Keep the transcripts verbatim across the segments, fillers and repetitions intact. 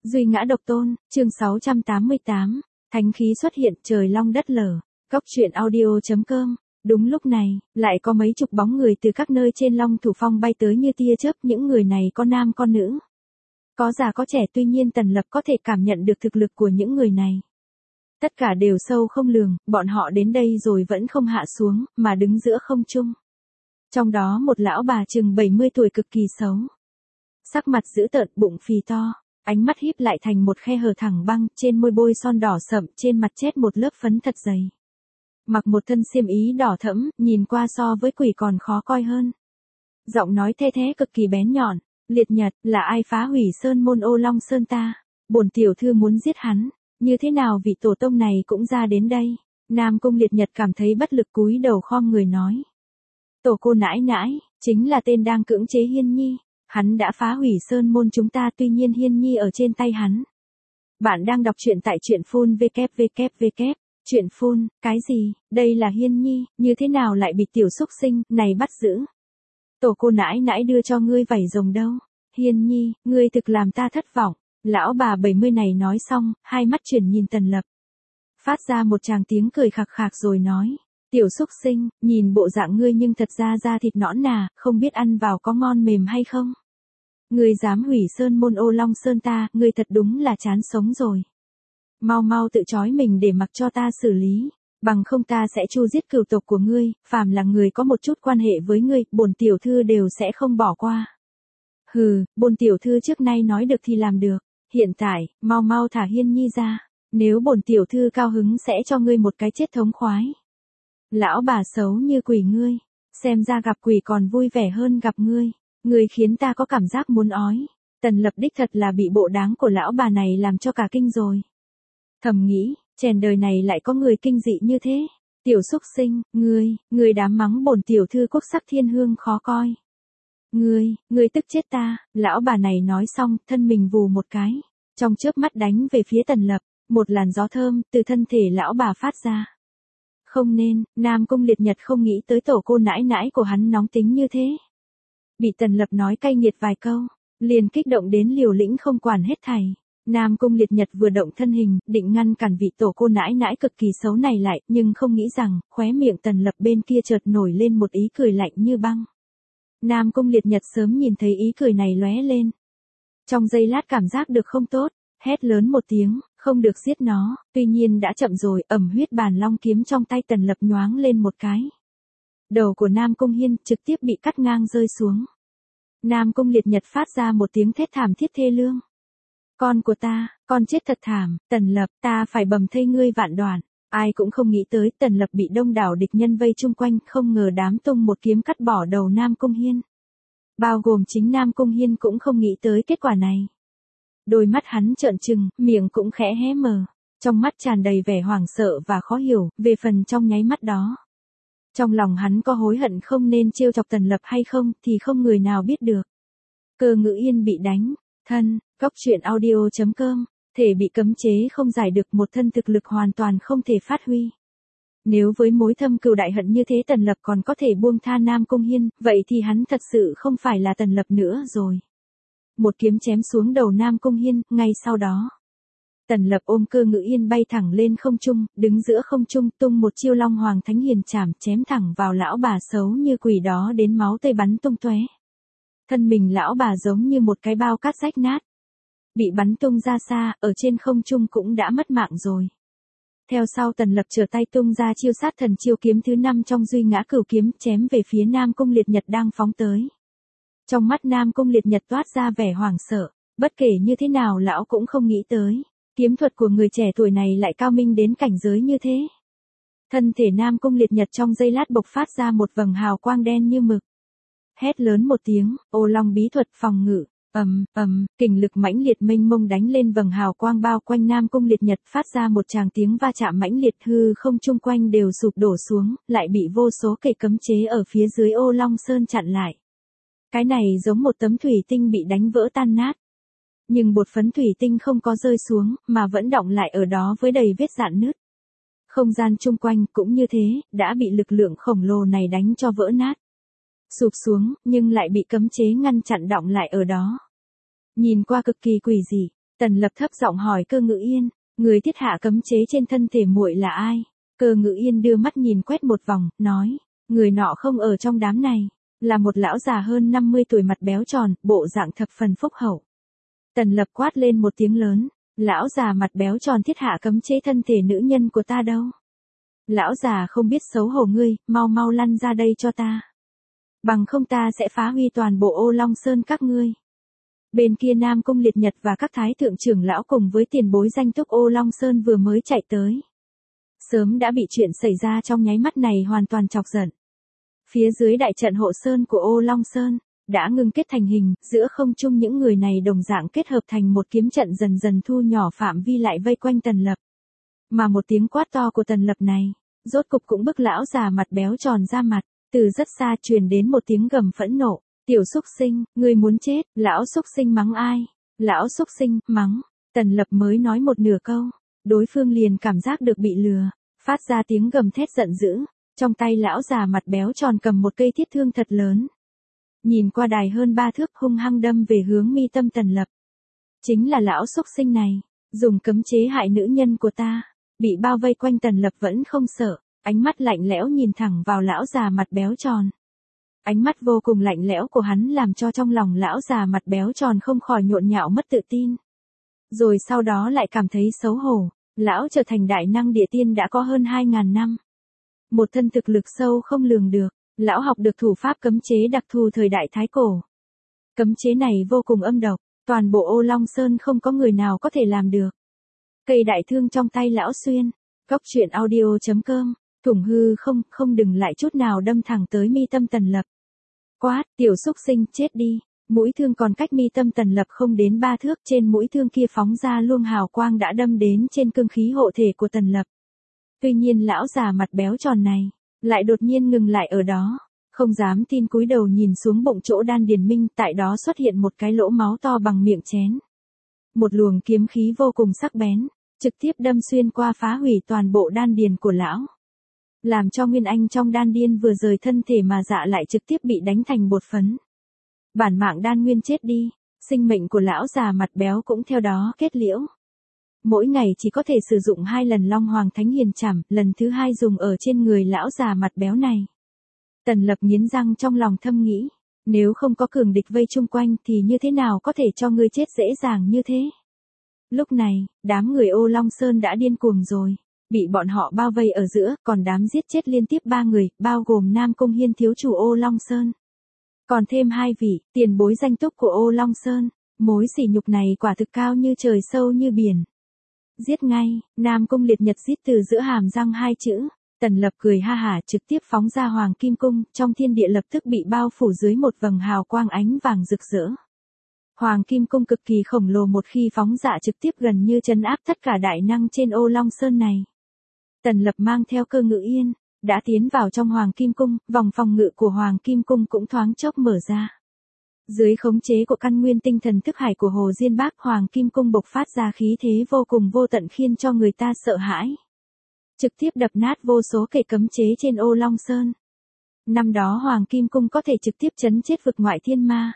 Duy ngã độc tôn, chương sáu trăm tám mươi tám, thánh khí xuất hiện, trời long đất lở. Cốc truyện audio chấm com. Đúng lúc này, lại có mấy chục bóng người từ các nơi trên Long Thủ Phong bay tới như tia chớp, những người này có nam có nữ. Có già có trẻ, tuy nhiên Tần Lập có thể cảm nhận được thực lực của những người này. Tất cả đều sâu không lường, bọn họ đến đây rồi vẫn không hạ xuống, mà đứng giữa không trung. Trong đó một lão bà chừng bảy mươi tuổi cực kỳ xấu. Sắc mặt dữ tợn, bụng phì to, ánh mắt híp lại thành một khe hở thẳng băng, trên môi bôi son đỏ sậm, trên mặt chét một lớp phấn thật dày. Mặc một thân xiêm ý đỏ thẫm, nhìn qua so với quỷ còn khó coi hơn. Giọng nói the thé cực kỳ bén nhọn, liệt nhật, là ai phá hủy sơn môn Ô Long Sơn ta? Bổn tiểu thư muốn giết hắn, như thế nào vị tổ tông này cũng ra đến đây? Nam Cung Liệt Nhật cảm thấy bất lực cúi đầu khom người nói. Tổ cô nãi nãi, chính là tên đang cưỡng chế Hiên Nhi. Hắn đã phá hủy sơn môn chúng ta, tuy nhiên Hiên Nhi ở trên tay hắn. Bạn đang đọc truyện tại truyện phun vê vê vê vê. Truyện phun, cái gì, đây là Hiên Nhi, như thế nào lại bị tiểu xúc sinh này bắt giữ? Tổ cô nãi nãi đưa cho ngươi vảy rồng đâu? Hiên Nhi, ngươi thực làm ta thất vọng. Lão bà bảy mươi này nói xong, hai mắt chuyển nhìn Tần Lập. Phát ra một tràng tiếng cười khạc khạc rồi nói. Tiểu xúc sinh, nhìn bộ dạng ngươi nhưng thật ra da thịt nõn nà, không biết ăn vào có ngon mềm hay không? Ngươi dám hủy sơn môn Ô Long Sơn ta, ngươi thật đúng là chán sống rồi. Mau mau tự trói mình để mặc cho ta xử lý, bằng không ta sẽ chu giết cửu tộc của ngươi, phàm là người có một chút quan hệ với ngươi, bổn tiểu thư đều sẽ không bỏ qua. Hừ, bổn tiểu thư trước nay nói được thì làm được, hiện tại, mau mau thả Hiên Nhi ra, nếu bổn tiểu thư cao hứng sẽ cho ngươi một cái chết thống khoái. Lão bà xấu như quỷ ngươi, xem ra gặp quỷ còn vui vẻ hơn gặp ngươi, ngươi khiến ta có cảm giác muốn ói. Tần Lập đích thật là bị bộ đáng của lão bà này làm cho cả kinh rồi. Thầm nghĩ, chèn đời này lại có người kinh dị như thế. Tiểu xúc sinh, ngươi, ngươi dám mắng bổn tiểu thư quốc sắc thiên hương khó coi. Ngươi, ngươi tức chết ta, lão bà này nói xong, thân mình vù một cái, trong chớp mắt đánh về phía Tần Lập, một làn gió thơm từ thân thể lão bà phát ra. Không nên, Nam Cung Liệt Nhật không nghĩ tới tổ cô nãi nãi của hắn nóng tính như thế. Bị Tần Lập nói cay nghiệt vài câu, liền kích động đến liều lĩnh không quản hết thảy. Nam Cung Liệt Nhật vừa động thân hình, định ngăn cản vị tổ cô nãi nãi cực kỳ xấu này lại, nhưng không nghĩ rằng, khóe miệng Tần Lập bên kia chợt nổi lên một ý cười lạnh như băng. Nam Cung Liệt Nhật sớm nhìn thấy ý cười này lóe lên. Trong giây lát cảm giác được không tốt, hét lớn một tiếng, không được giết nó, tuy nhiên đã chậm rồi, ẩm huyết bàn long kiếm trong tay Tần Lập nhoáng lên một cái. Đầu của Nam Cung Hiên trực tiếp bị cắt ngang rơi xuống. Nam Cung Liệt Nhật phát ra một tiếng thét thảm thiết thê lương. Con của ta, con chết thật thảm, Tần Lập, ta phải bầm thây ngươi vạn đoạn. Ai cũng không nghĩ tới Tần Lập bị đông đảo địch nhân vây chung quanh, không ngờ đám tung một kiếm cắt bỏ đầu Nam Cung Hiên. Bao gồm chính Nam Cung Hiên cũng không nghĩ tới kết quả này. Đôi mắt hắn trợn trừng, miệng cũng khẽ hé mở, trong mắt tràn đầy vẻ hoảng sợ và khó hiểu, về phần trong nháy mắt đó. Trong lòng hắn có hối hận không nên trêu chọc Tần Lập hay không, thì không người nào biết được. Cơ Ngữ Yên bị đánh, thân, cốc truyện audio chấm com, thể bị cấm chế không giải được, một thân thực lực hoàn toàn không thể phát huy. Nếu với mối thâm cừu đại hận như thế Tần Lập còn có thể buông tha Nam Cung Hiên, vậy thì hắn thật sự không phải là Tần Lập nữa rồi. Một kiếm chém xuống đầu Nam Cung Hiên, ngay sau đó. Tần Lập ôm Cơ Ngữ Yên bay thẳng lên không trung, đứng giữa không trung tung một chiêu Long Hoàng Thánh Hiền chảm chém thẳng vào lão bà xấu như quỷ đó đến máu tươi bắn tung tóe. Thân mình lão bà giống như một cái bao cát rách nát. Bị bắn tung ra xa, ở trên không trung cũng đã mất mạng rồi. Theo sau Tần Lập trở tay tung ra chiêu sát thần chiêu kiếm thứ năm trong duy ngã cửu kiếm chém về phía Nam Cung Liệt Nhật đang phóng tới. Trong mắt Nam Cung Liệt Nhật toát ra vẻ hoảng sợ, bất kể như thế nào lão cũng không nghĩ tới, kiếm thuật của người trẻ tuổi này lại cao minh đến cảnh giới như thế. Thân thể Nam Cung Liệt Nhật trong giây lát bộc phát ra một vầng hào quang đen như mực. Hét lớn một tiếng, Ô Long bí thuật phòng ngự, ầm ầm, kình lực mãnh liệt mênh mông đánh lên vầng hào quang bao quanh Nam Cung Liệt Nhật, phát ra một tràng tiếng va chạm mãnh liệt, hư không chung quanh đều sụp đổ xuống, lại bị vô số cây cấm chế ở phía dưới Ô Long Sơn chặn lại. Cái này giống một tấm thủy tinh bị đánh vỡ tan nát. Nhưng bột phấn thủy tinh không có rơi xuống, mà vẫn đọng lại ở đó với đầy vết rạn nứt. Không gian chung quanh cũng như thế, đã bị lực lượng khổng lồ này đánh cho vỡ nát. Sụp xuống, nhưng lại bị cấm chế ngăn chặn đọng lại ở đó. Nhìn qua cực kỳ quỷ dị, Tần Lập thấp giọng hỏi Cơ Ngự Yên, người thiết hạ cấm chế trên thân thể muội là ai? Cơ Ngự Yên đưa mắt nhìn quét một vòng, nói, người nọ không ở trong đám này, là một lão già hơn năm mươi tuổi mặt béo tròn, bộ dạng thập phần phúc hậu. Tần Lập quát lên một tiếng lớn, lão già mặt béo tròn thiết hạ cấm chế thân thể nữ nhân của ta đâu? Lão già không biết xấu hổ ngươi, mau mau lăn ra đây cho ta. Bằng không ta sẽ phá huy toàn bộ Ô Long Sơn các ngươi. Bên kia Nam Cung Liệt Nhật và các thái thượng trưởng lão cùng với tiền bối danh túc Ô Long Sơn vừa mới chạy tới. Sớm đã bị chuyện xảy ra trong nháy mắt này hoàn toàn chọc giận. Phía dưới đại trận hộ sơn của Ô Long Sơn, đã ngưng kết thành hình, giữa không trung những người này đồng dạng kết hợp thành một kiếm trận dần dần thu nhỏ phạm vi lại vây quanh Tần Lập. Mà một tiếng quát to của Tần Lập này, rốt cục cũng bức lão già mặt béo tròn ra mặt, từ rất xa truyền đến một tiếng gầm phẫn nộ, tiểu xúc sinh, ngươi muốn chết, lão xúc sinh mắng ai? Lão xúc sinh, mắng, Tần Lập mới nói một nửa câu, đối phương liền cảm giác được bị lừa, phát ra tiếng gầm thét giận dữ, trong tay lão già mặt béo tròn cầm một cây thiết thương thật lớn. Nhìn qua đài hơn ba thước hung hăng đâm về hướng mi tâm Tần Lập. Chính là lão xúc sinh này, dùng cấm chế hại nữ nhân của ta, bị bao vây quanh Tần Lập vẫn không sợ, ánh mắt lạnh lẽo nhìn thẳng vào lão già mặt béo tròn. Ánh mắt vô cùng lạnh lẽo của hắn làm cho trong lòng lão già mặt béo tròn không khỏi nhộn nhạo mất tự tin. Rồi sau đó lại cảm thấy xấu hổ, lão trở thành đại năng địa tiên đã có hơn hai ngàn năm. Một thân thực lực sâu không lường được, lão học được thủ pháp cấm chế đặc thù thời đại Thái Cổ. Cấm chế này vô cùng âm độc, toàn bộ Ô Long Sơn không có người nào có thể làm được. Cây đại thương trong tay lão xuyên, góc truyện audio chấm com, thủng hư không, không đừng lại chút nào đâm thẳng tới mi tâm Tần Lập. Quát, tiểu xúc sinh, chết đi, mũi thương còn cách mi tâm Tần Lập không đến ba thước, trên mũi thương kia phóng ra luồng hào quang đã đâm đến trên cương khí hộ thể của Tần Lập. Tuy nhiên lão già mặt béo tròn này, lại đột nhiên ngừng lại ở đó, không dám tin cúi đầu nhìn xuống bụng chỗ đan điền minh, tại đó xuất hiện một cái lỗ máu to bằng miệng chén. Một luồng kiếm khí vô cùng sắc bén, trực tiếp đâm xuyên qua phá hủy toàn bộ đan điền của lão. Làm cho Nguyên Anh trong đan điên vừa rời thân thể mà dạ lại trực tiếp bị đánh thành bột phấn. Bản mạng đan nguyên chết đi, sinh mệnh của lão già mặt béo cũng theo đó kết liễu. Mỗi ngày chỉ có thể sử dụng hai lần Long Hoàng Thánh Hiền Chảm, lần thứ hai dùng ở trên người lão già mặt béo này. Tần Lập nghiến răng trong lòng thâm nghĩ, nếu không có cường địch vây chung quanh thì như thế nào có thể cho ngươi chết dễ dàng như thế. Lúc này, đám người Ô Long Sơn đã điên cuồng rồi, bị bọn họ bao vây ở giữa, còn đám giết chết liên tiếp ba người, bao gồm Nam Cung Hiên thiếu chủ Ô Long Sơn. Còn thêm hai vị, tiền bối danh túc của Ô Long Sơn, mối sỉ nhục này quả thực cao như trời sâu như biển. Giết ngay, Nam Cung Liệt Nhật giết từ giữa hàm răng hai chữ, Tần Lập cười ha hả trực tiếp phóng ra Hoàng Kim Cung, trong thiên địa lập tức bị bao phủ dưới một vầng hào quang ánh vàng rực rỡ. Hoàng Kim Cung cực kỳ khổng lồ, một khi phóng dạ trực tiếp gần như trấn áp tất cả đại năng trên Ô Long Sơn này. Tần Lập mang theo Cơ Ngự Yên, đã tiến vào trong Hoàng Kim Cung, vòng phòng ngự của Hoàng Kim Cung cũng thoáng chốc mở ra. Dưới khống chế của căn nguyên tinh thần thức hải của Hồ Diên Bác, Hoàng Kim Cung bộc phát ra khí thế vô cùng vô tận khiến cho người ta sợ hãi. Trực tiếp đập nát vô số kệ cấm chế trên Ô Long Sơn. Năm đó Hoàng Kim Cung có thể trực tiếp chấn chết vực ngoại thiên ma.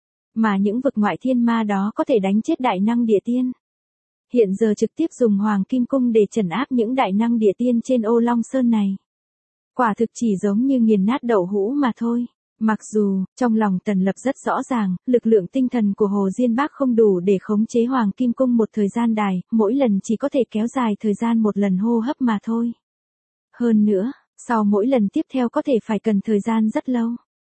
Mà những vực ngoại thiên ma đó có thể đánh chết đại năng địa tiên. Hiện giờ trực tiếp dùng Hoàng Kim Cung để trấn áp những đại năng địa tiên trên Ô Long Sơn này. Quả thực chỉ giống như nghiền nát đậu hũ mà thôi. Mặc dù, trong lòng Tần Lập rất rõ ràng, lực lượng tinh thần của Hồ Diên Bác không đủ để khống chế Hoàng Kim Cung một thời gian dài, mỗi lần chỉ có thể kéo dài thời gian một lần hô hấp mà thôi. Hơn nữa, sau mỗi lần tiếp theo có thể phải cần thời gian rất lâu,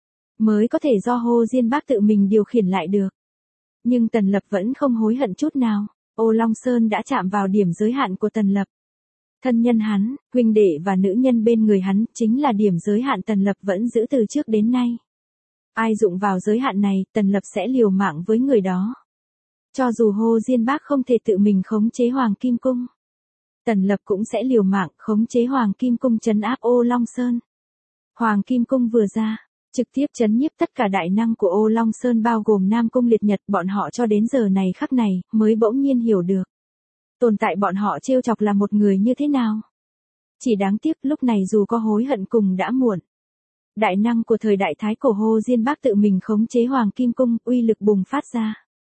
mới có thể do Hồ Diên Bác tự mình điều khiển lại được. Nhưng Tần Lập vẫn không hối hận chút nào, Ô Long Sơn đã chạm vào điểm giới hạn của Tần Lập. Thân nhân hắn, huynh đệ và nữ nhân bên người hắn, chính là điểm giới hạn Tần Lập vẫn giữ từ trước đến nay. Ai dụng vào giới hạn này, Tần Lập sẽ liều mạng với người đó. Cho dù Hồ Diên Bác không thể tự mình khống chế Hoàng Kim Cung, Tần Lập cũng sẽ liều mạng khống chế Hoàng Kim Cung trấn áp Ô Long Sơn. Hoàng Kim Cung vừa ra, trực tiếp chấn nhiếp tất cả đại năng của Ô Long Sơn bao gồm Nam Cung Liệt Nhật, bọn họ cho đến giờ này khắc này, mới bỗng nhiên hiểu được. Tồn tại bọn họ trêu chọc là một người như thế nào. Chỉ đáng tiếc lúc này dù có hối hận cùng đã muộn. Đại năng của thời đại Thái Cổ Hồ Diên Bác tự mình khống chế Hoàng Kim Cung, uy lực bùng phát ra.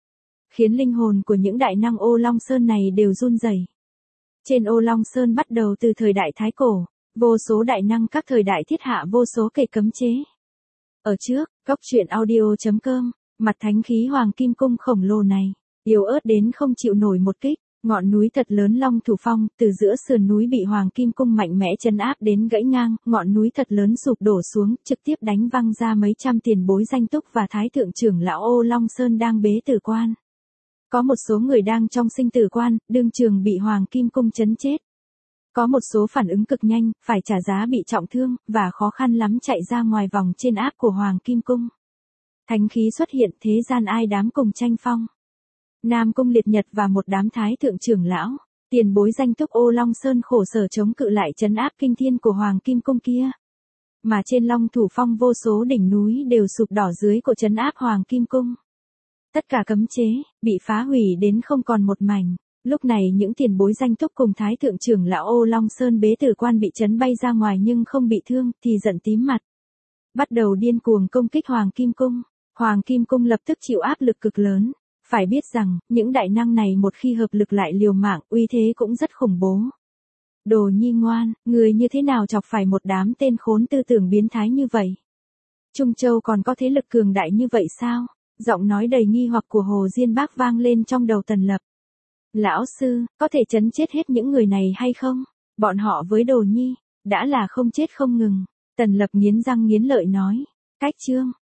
khiến linh hồn của những đại năng Ô Long Sơn này đều run rẩy. Trên Ô Long Sơn bắt đầu từ thời đại Thái Cổ, vô số đại năng các thời đại thiết hạ vô số kệ cấm chế. Ở trước, góc truyện audio.com, mặt thánh khí Hoàng Kim Cung khổng lồ này, yếu ớt đến không chịu nổi một kích, ngọn núi thật lớn Long Thủ Phong, từ giữa sườn núi bị Hoàng Kim Cung mạnh mẽ trấn áp đến gãy ngang, ngọn núi thật lớn sụp đổ xuống, trực tiếp đánh văng ra mấy trăm tiền bối danh túc và thái thượng trưởng lão Ô Long Sơn đang bế tử quan. Có một số người đang trong sinh tử quan, đương trường bị Hoàng Kim Cung chấn chết. Có một số phản ứng cực nhanh, phải trả giá bị trọng thương, và khó khăn lắm chạy ra ngoài vòng trên áp của Hoàng Kim Cung. Thánh khí xuất hiện, thế gian ai đám cùng tranh phong. Nam Cung Liệt Nhật và một đám thái thượng trưởng lão, tiền bối danh túc Ô Long Sơn khổ sở chống cự lại trấn áp kinh thiên của Hoàng Kim Cung kia. Mà trên Long Thủ Phong vô số đỉnh núi đều sụp đỏ dưới của trấn áp Hoàng Kim Cung. Tất cả cấm chế, bị phá hủy đến không còn một mảnh. Lúc này những tiền bối danh túc cùng thái thượng trưởng lão Ô Long Sơn bế tử quan bị chấn bay ra ngoài nhưng không bị thương, thì giận tím mặt. Bắt đầu điên cuồng công kích Hoàng Kim Cung. Hoàng Kim Cung lập tức chịu áp lực cực lớn. Phải biết rằng, những đại năng này một khi hợp lực lại liều mạng, uy thế cũng rất khủng bố. Đồ Nhi ngoan, người như thế nào chọc phải một đám tên khốn tư tưởng biến thái như vậy? Trung Châu còn có thế lực cường đại như vậy sao? Giọng nói đầy nghi hoặc của Hồ Diên Bác vang lên trong đầu Tần Lập. Lão sư, có thể chấn chết hết những người này hay không? Bọn họ với Đồ Nhi, đã là không chết không ngừng. Tần Lập nghiến răng nghiến lợi nói. Cách chương,